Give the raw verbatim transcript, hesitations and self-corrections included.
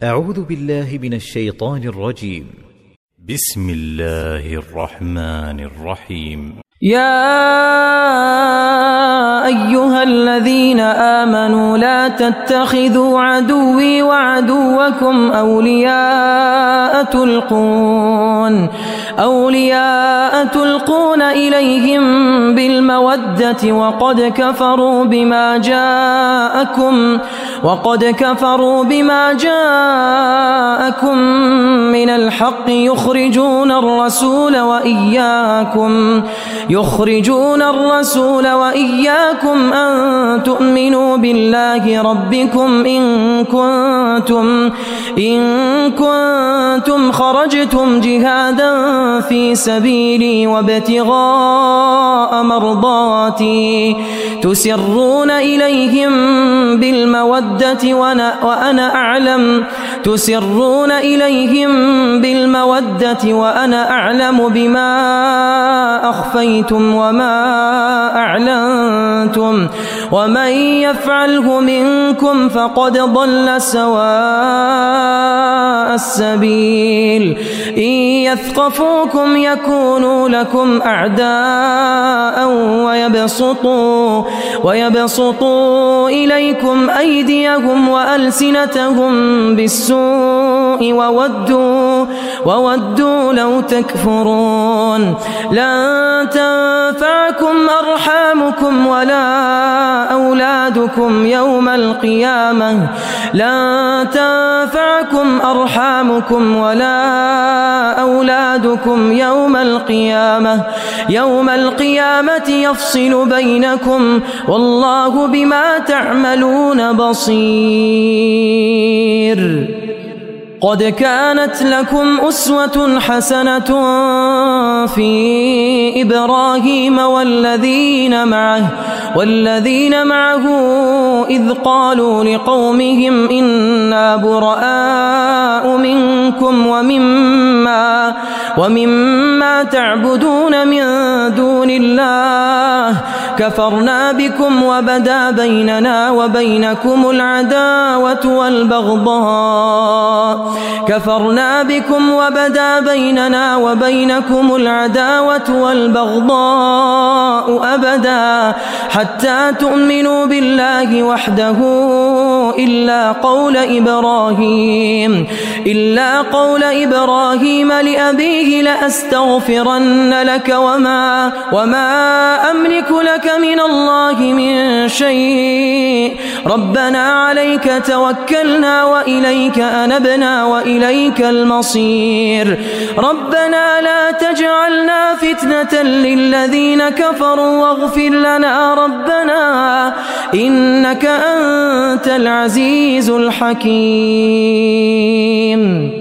أعوذ بالله من الشيطان الرجيم. بسم الله الرحمن الرحيم. يا أيها الذين آمنوا لا تتخذوا عدوي وعدوكم أولياء تلقون أولياء تلقون إليهم بالمودة وقد كفروا بما جاءكم وقد كفروا بما جاءكم من الحق يخرجون الرسول وإياكم يخرجون الرسول وإياكم أن تؤمنوا بالله ربكم إن كنتم إن كنتم خرجتم جهادا في سبيلي وابتغاء مرضاتي تسرون إليهم بالمودة وأنا أعلم تسرون إليهم بالمودة وأنا أعلم بما أخفيتم وما أعلنتم ومن يفعله منكم فقد ضل سواء السبيل إن يثقفوكم يكونوا لكم أعداء ويبسطوا ويبسطوا إليكم أيديهم وألسنتهم بالسوء وودوا وودوا لو تكفرون لن تنفعكم أرحامكم ولا أولادكم يوم القيامة لن تنفعكم أرحامكم ولا أولادكم يوم القيامة يوم القيامة يفصل بينكم والله بما تعملون بصير. قد كانت لكم أسوة حسنة في إبراهيم والذين معه والذين معه إذ قالوا لقومهم إنا براء منكم ومما ومما تعبدون من دون الله كفرنا بكم وبدا بيننا وبينكم العداوة والبغضاء كفرنا بكم وبدا بيننا وبينكم العداوة والبغضاء أبدا حتى تؤمنوا بالله وحده إلا قول إبراهيم إلا قول إبراهيم لأبيه لأستغفرن لك وما وما أملك لك من الله من شيء ربنا عليك توكلنا وإليك أنبنا وإليك المصير ربنا لا تجعلنا فتنة للذين كفروا واغفر لنا ربنا إنك أنت العزيز الحكيم.